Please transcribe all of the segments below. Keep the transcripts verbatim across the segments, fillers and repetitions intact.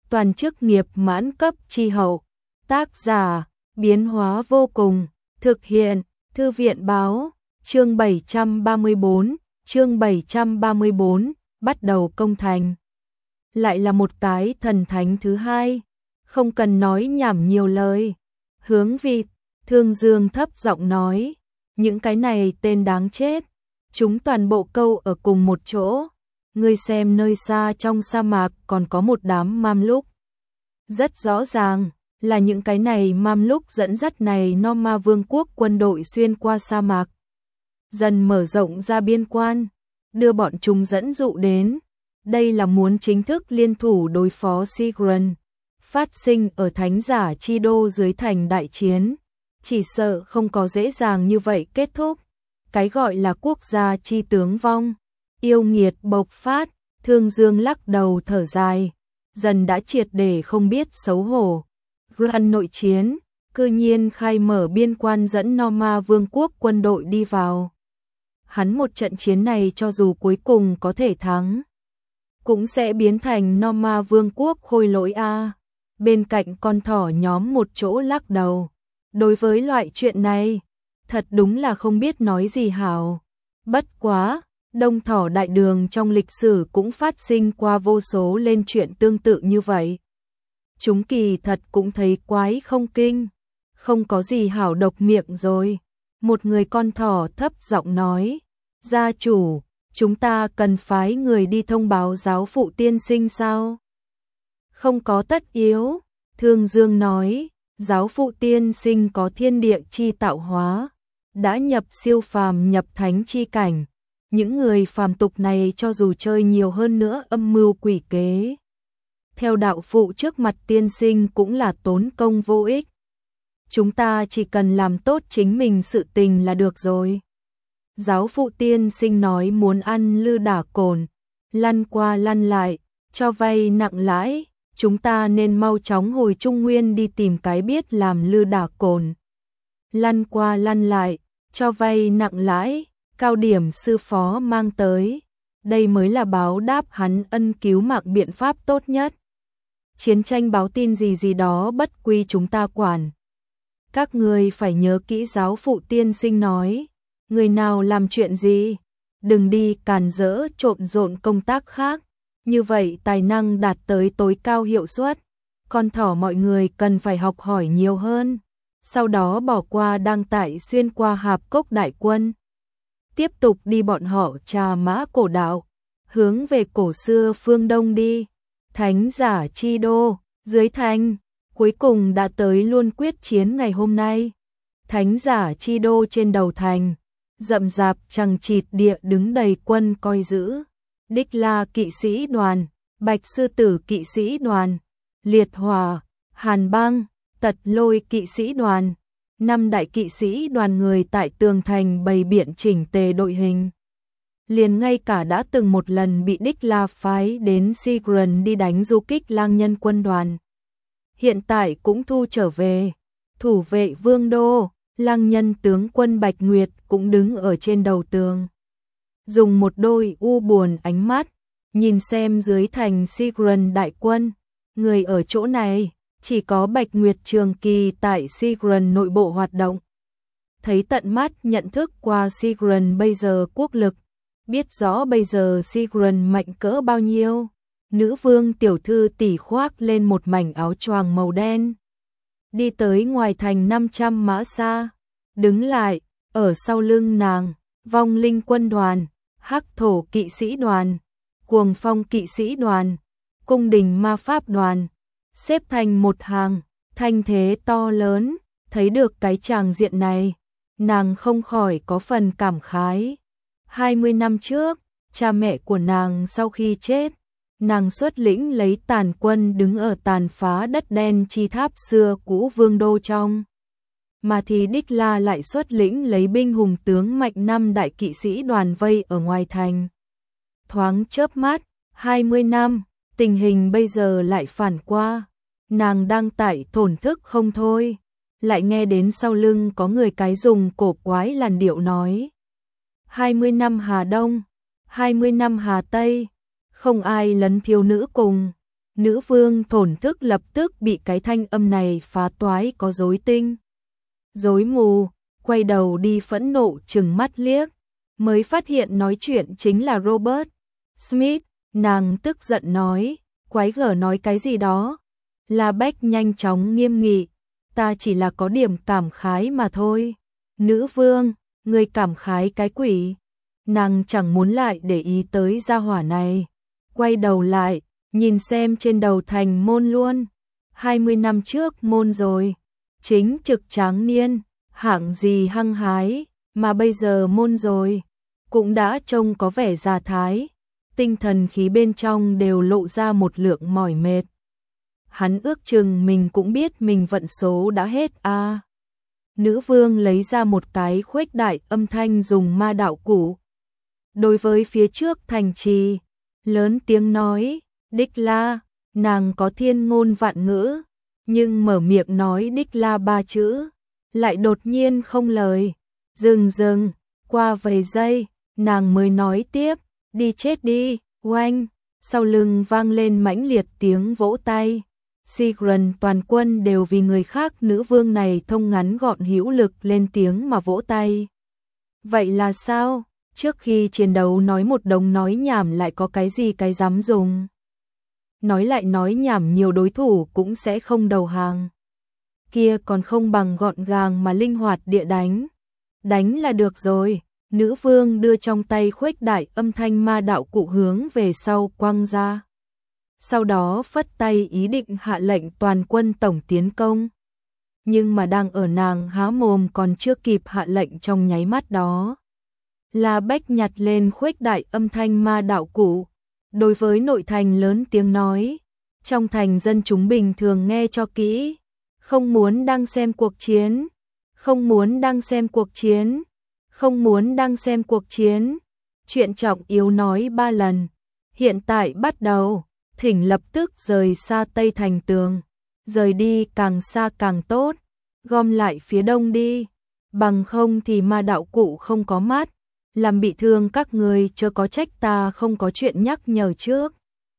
toàn chức nghiệp mãn cấp chi hậu. Tác giả, biến hóa vô cùng, thực hiện, Thư viện báo, chương bảy trăm ba mươi bốn, chương bảy trăm ba mươi bốn, bắt đầu công thành. Lại là một cái thần thánh thứ hai, không cần nói nhảm nhiều lời. Hướng Vịt, Thương Dương thấp giọng nói, những cái này tên đáng chết, chúng toàn bộ câu ở cùng một chỗ. Ngươi xem nơi xa trong sa mạc còn có một đám mam lúc. Rất rõ ràng là những cái này mam lúc dẫn dắt này Noma Vương quốc quân đội xuyên qua sa mạc, dần mở rộng ra biên quan, đưa bọn chúng dẫn dụ đến. Đây là muốn chính thức liên thủ đối phó Sigrun. Phát sinh ở Thánh giả chi đô dưới thành đại chiến, chỉ sợ không có dễ dàng như vậy kết thúc. Cái gọi là quốc gia chi tướng vong, yêu nghiệt bộc phát. Thương Dương lắc đầu thở dài, dần đã triệt để không biết xấu hổ. Gran nội chiến, cư nhiên khai mở biên quan dẫn Noma Vương quốc quân đội đi vào. Hắn một trận chiến này cho dù cuối cùng có thể thắng, cũng sẽ biến thành Noma Vương quốc khôi lỗi a. Bên cạnh con thỏ nhóm một chỗ lắc đầu. Đối với loại chuyện này, thật đúng là không biết nói gì hảo. Bất quá, Đông Thỏ Đại Đường trong lịch sử cũng phát sinh qua vô số lên chuyện tương tự như vậy. Chúng kỳ thật cũng thấy quái không kinh, không có gì hảo độc miệng rồi. Một người con thỏ thấp giọng nói, gia chủ, chúng ta cần phái người đi thông báo giáo phụ tiên sinh sao? Không có tất yếu, Thương Dương nói, giáo phụ tiên sinh có thiên địa chi tạo hóa, đã nhập siêu phàm nhập thánh chi cảnh. Những người phàm tục này cho dù chơi nhiều hơn nữa âm mưu quỷ kế, theo đạo phụ trước mặt tiên sinh cũng là tốn công vô ích. Chúng ta chỉ cần làm tốt chính mình sự tình là được rồi. Giáo phụ tiên sinh nói muốn ăn lư đả cồn, lăn qua lăn lại, cho vay nặng lãi. Chúng ta nên mau chóng hồi Trung Nguyên đi tìm cái biết làm lư đả cồn, lăn qua lăn lại, cho vay nặng lãi. Cao điểm sư phó mang tới, đây mới là báo đáp hắn ân cứu mạng biện pháp tốt nhất. Chiến tranh báo tin gì gì đó bất quy chúng ta quản. Các người phải nhớ kỹ giáo phụ tiên sinh nói, người nào làm chuyện gì, đừng đi càn rỡ trộn rộn công tác khác, như vậy tài năng đạt tới tối cao hiệu suất. Con thỏ mọi người cần phải học hỏi nhiều hơn, sau đó bỏ qua đang tại xuyên qua hạp cốc đại quân. Tiếp tục đi bọn họ trà mã cổ đạo, hướng về cổ xưa phương Đông đi. Thánh giả chi đô, dưới thành, cuối cùng đã tới luôn quyết chiến ngày hôm nay. Thánh giả chi đô trên đầu thành, rậm rạp chằng chịt địa đứng đầy quân coi giữ. Đích La kỵ sĩ đoàn, Bạch sư tử kỵ sĩ đoàn, Liệt Hỏa, Hàn Băng, Tật Lôi kỵ sĩ đoàn. Năm đại kỵ sĩ đoàn người tại tường thành bày biện chỉnh tề đội hình. Liền ngay cả đã từng một lần bị Đích La phái đến Sigrun đi đánh du kích lang nhân quân đoàn, hiện tại cũng thu trở về. Thủ vệ vương đô, lang nhân tướng quân Bạch Nguyệt cũng đứng ở trên đầu tường, dùng một đôi u buồn ánh mắt nhìn xem dưới thành Sigrun đại quân. Người ở chỗ này chỉ có Bạch Nguyệt trường kỳ tại Sigrun nội bộ hoạt động, thấy tận mắt nhận thức qua Sigrun bây giờ quốc lực, biết rõ bây giờ Sigrun mạnh cỡ bao nhiêu. Nữ vương tiểu thư tỷ khoác lên một mảnh áo choàng màu đen, đi tới ngoài thành năm trăm mã xa, đứng lại, ở sau lưng nàng, vong linh quân đoàn, hắc thổ kỵ sĩ đoàn, cuồng phong kỵ sĩ đoàn, cung đình ma pháp đoàn, xếp thành một hàng, thanh thế to lớn. Thấy được cái tràng diện này, nàng không khỏi có phần cảm khái. hai mươi năm trước, cha mẹ của nàng sau khi chết, nàng xuất lĩnh lấy tàn quân đứng ở tàn phá đất đen chi tháp xưa cũ vương đô trong. Mà thì Đích La lại xuất lĩnh lấy binh hùng tướng mạnh năm đại kỵ sĩ đoàn vây ở ngoài thành. Thoáng chớp mắt, hai mươi năm, tình hình bây giờ lại phản qua. Nàng đang tại thổn thức không thôi, lại nghe đến sau lưng có người cái dùng cổ quái làn điệu nói. hai mươi năm Hà Đông, hai mươi năm Hà Tây, không ai lấn thiếu nữ cùng. Nữ vương thổn thức lập tức bị cái thanh âm này phá toái có rối tinh rối mù, quay đầu đi phẫn nộ trừng mắt liếc, mới phát hiện nói chuyện chính là Robert Smith. Nàng tức giận nói, quái gở nói cái gì đó. La Bách nhanh chóng nghiêm nghị, ta chỉ là có điểm cảm khái mà thôi. Nữ vương, người cảm khái cái quỷ. Nàng chẳng muốn lại để ý tới gia hỏa này. Quay đầu lại, nhìn xem trên đầu thành môn luôn. hai mươi năm trước môn rồi. Chính trực tráng niên, hạng gì hăng hái, mà bây giờ môn rồi. Cũng đã trông có vẻ già thái. Tinh thần khí bên trong đều lộ ra một lượng mỏi mệt. Hắn ước chừng mình cũng biết mình vận số đã hết a. À. Nữ vương lấy ra một cái khuếch đại âm thanh dùng ma đạo cụ. Đối với phía trước thành trì, lớn tiếng nói, Đích La, nàng có thiên ngôn vạn ngữ, nhưng mở miệng nói Đích La ba chữ, lại đột nhiên không lời. Dừng dừng, qua vài giây, nàng mới nói tiếp, đi chết đi, oanh, sau lưng vang lên mãnh liệt tiếng vỗ tay. Sigrun toàn quân đều vì người khác nữ vương này thông ngắn gọn hữu lực lên tiếng mà vỗ tay. Vậy là sao? Trước khi chiến đấu nói một đống nói nhảm lại có cái gì cái dám dùng. Nói lại nói nhảm nhiều đối thủ cũng sẽ không đầu hàng. Kia còn không bằng gọn gàng mà linh hoạt địa đánh. Đánh là được rồi. Nữ vương đưa trong tay khuếch đại âm thanh ma đạo cụ hướng về sau quăng ra. Sau đó phất tay ý định hạ lệnh toàn quân tổng tiến công. Nhưng mà đang ở nàng há mồm còn chưa kịp hạ lệnh trong nháy mắt đó. La Bách nhặt lên khuếch đại âm thanh ma đạo cụ. Đối với nội thành lớn tiếng nói. Trong thành dân chúng bình thường nghe cho kỹ. Không muốn đang xem cuộc chiến. Không muốn đang xem cuộc chiến. Không muốn đang xem cuộc chiến. Chuyện trọng yếu nói ba lần. Hiện tại bắt đầu. Thỉnh lập tức rời xa Tây Thành tường. Rời đi càng xa càng tốt. Gom lại phía đông đi. Bằng không thì ma đạo cụ không có mắt. Làm bị thương các người chớ có trách ta không có chuyện nhắc nhở trước.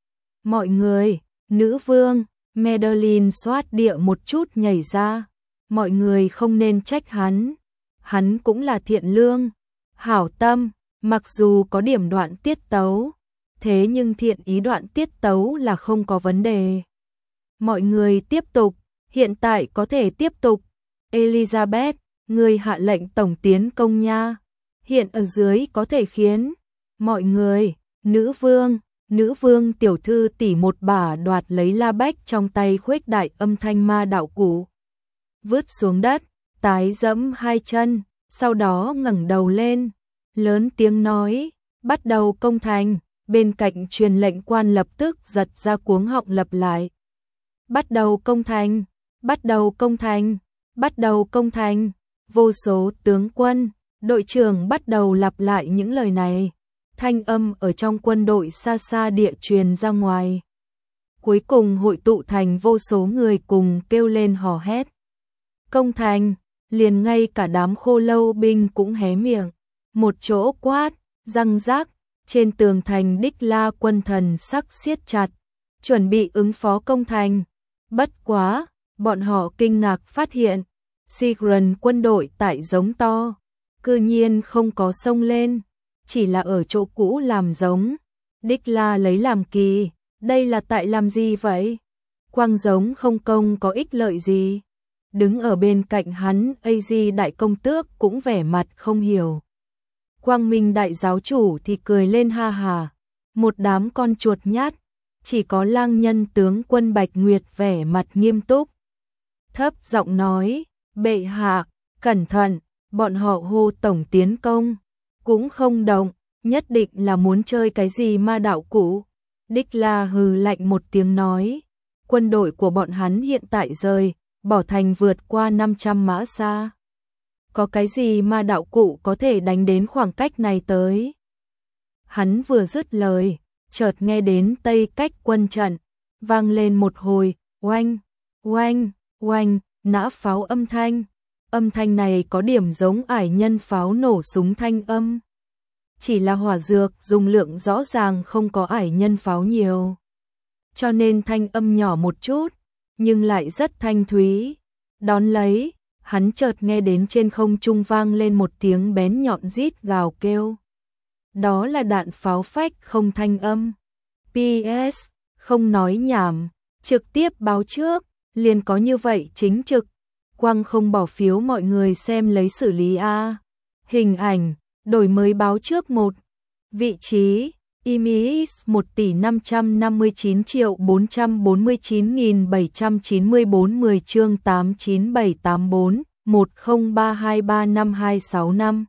Mọi người, nữ vương, Madeline xoát địa một chút nhảy ra. Mọi người không nên trách hắn. Hắn cũng là thiện lương, hảo tâm, mặc dù có điểm đoạn tiết tấu. Thế nhưng thiện ý đoạn tiết tấu là không có vấn đề. Mọi người tiếp tục, hiện tại có thể tiếp tục. Elizabeth, người hạ lệnh tổng tiến công nha. Hiện ở dưới có thể khiến mọi người, nữ vương, nữ vương tiểu thư tỷ một bả đoạt lấy La Bách trong tay khuếch đại âm thanh ma đạo cụ. Vứt xuống đất, tái dẫm hai chân, sau đó ngẩng đầu lên, lớn tiếng nói, bắt đầu công thành. Bên cạnh truyền lệnh quan lập tức giật ra cuống họng lặp lại. Bắt đầu công thành, bắt đầu công thành, bắt đầu công thành. Vô số tướng quân, đội trưởng bắt đầu lặp lại những lời này. Thanh âm ở trong quân đội xa xa địa truyền ra ngoài. Cuối cùng hội tụ thành vô số người cùng kêu lên hò hét. Công thành, liền ngay cả đám khô lâu binh cũng hé miệng. Một chỗ quát, răng rác. Trên tường thành Đích La quân thần sắc siết chặt, chuẩn bị ứng phó công thành. Bất quá, bọn họ kinh ngạc phát hiện, Sigrun quân đội tại giống to, cư nhiên không có xông lên, chỉ là ở chỗ cũ làm giống. Đích La lấy làm kỳ, đây là tại làm gì vậy? Quang giống không công có ích lợi gì? Đứng ở bên cạnh hắn, a giê đại công tước cũng vẻ mặt không hiểu. Quang Minh đại giáo chủ thì cười lên ha hà, một đám con chuột nhát, chỉ có lang nhân tướng quân Bạch Nguyệt vẻ mặt nghiêm túc. Thấp giọng nói, bệ hạ, cẩn thận, bọn họ hô tổng tiến công, cũng không động, nhất định là muốn chơi cái gì ma đạo cụ. Đích La hừ lạnh một tiếng nói, quân đội của bọn hắn hiện tại rời, bỏ thành vượt qua năm trăm mã xa. Có cái gì mà đạo cụ có thể đánh đến khoảng cách này tới? Hắn vừa dứt lời, chợt nghe đến Tây Cách quân trận, vang lên một hồi, oanh, oanh, oanh, nã pháo âm thanh. Âm thanh này có điểm giống ải nhân pháo nổ súng thanh âm. Chỉ là hỏa dược dùng lượng rõ ràng không có ải nhân pháo nhiều. cho nên thanh âm nhỏ một chút, nhưng lại rất thanh thúy. Đón lấy, hắn chợt nghe đến trên không trung vang lên một tiếng bén nhọn rít gào kêu. Đó là đạn pháo phách không thanh âm. pê ét, không nói nhảm, trực tiếp báo trước, liền có như vậy chính trực. Quang không bỏ phiếu mọi người xem lấy xử lý A. Hình ảnh, đổi mới báo trước một. Vị trí, Imis một tỷ năm trăm năm mươi chín triệu bốn trăm bốn mươi chín nghìn bảy trăm chín mươi bốn mười chương tám chín bảy tám bốn một không ba hai ba năm hai sáu năm.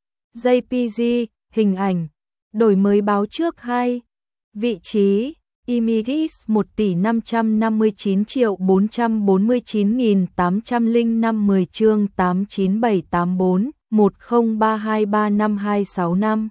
jê pê giê, hình ảnh, đổi mới báo trước hai. Vị trí, Imis một tỷ năm trăm năm mươi chín triệu bốn trăm bốn mươi chín nghìn tám trăm lẻ năm mười chương tám chín bảy tám bốn một không ba hai ba năm hai sáu năm.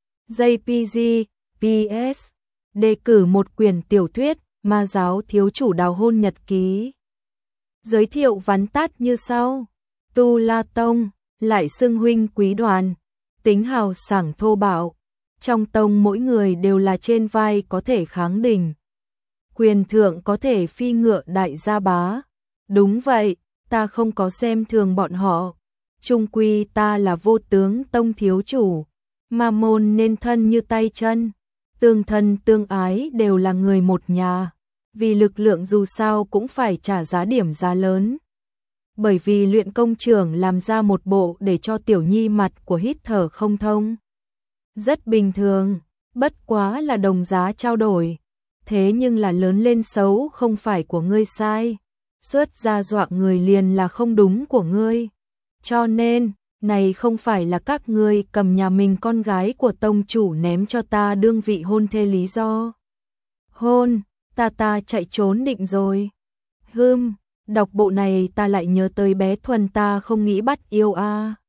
jê pê giê, pê ét, đề cử một quyển tiểu thuyết, Ma giáo thiếu chủ đào hôn nhật ký. Giới thiệu vắn tắt như sau. Tu La Tông, lại xưng huynh quý đoàn, tính hào sảng thô bạo. Trong tông mỗi người đều là trên vai có thể kháng đỉnh. Quyền thượng có thể phi ngựa đại gia bá. Đúng vậy, ta không có xem thường bọn họ. Trung quy ta là vô tướng tông thiếu chủ. Ma môn nên thân như tay chân. Tương thân tương ái đều là người một nhà. Vì lực lượng dù sao cũng phải trả giá điểm giá lớn. Bởi vì luyện công trưởng làm ra một bộ để cho tiểu nhi mặt của hít thở không thông. Rất bình thường, bất quá là đồng giá trao đổi. Thế nhưng là lớn lên xấu không phải của ngươi sai. Xuất ra dọa người liền là không đúng của ngươi. Cho nên, này không phải là các ngươi cầm nhà mình con gái của tông chủ ném cho ta đương vị hôn thê lý do. Hôn, ta ta chạy trốn định rồi. Hưm, đọc bộ này ta lại nhớ tới bé Thuần ta không nghĩ bắt yêu a.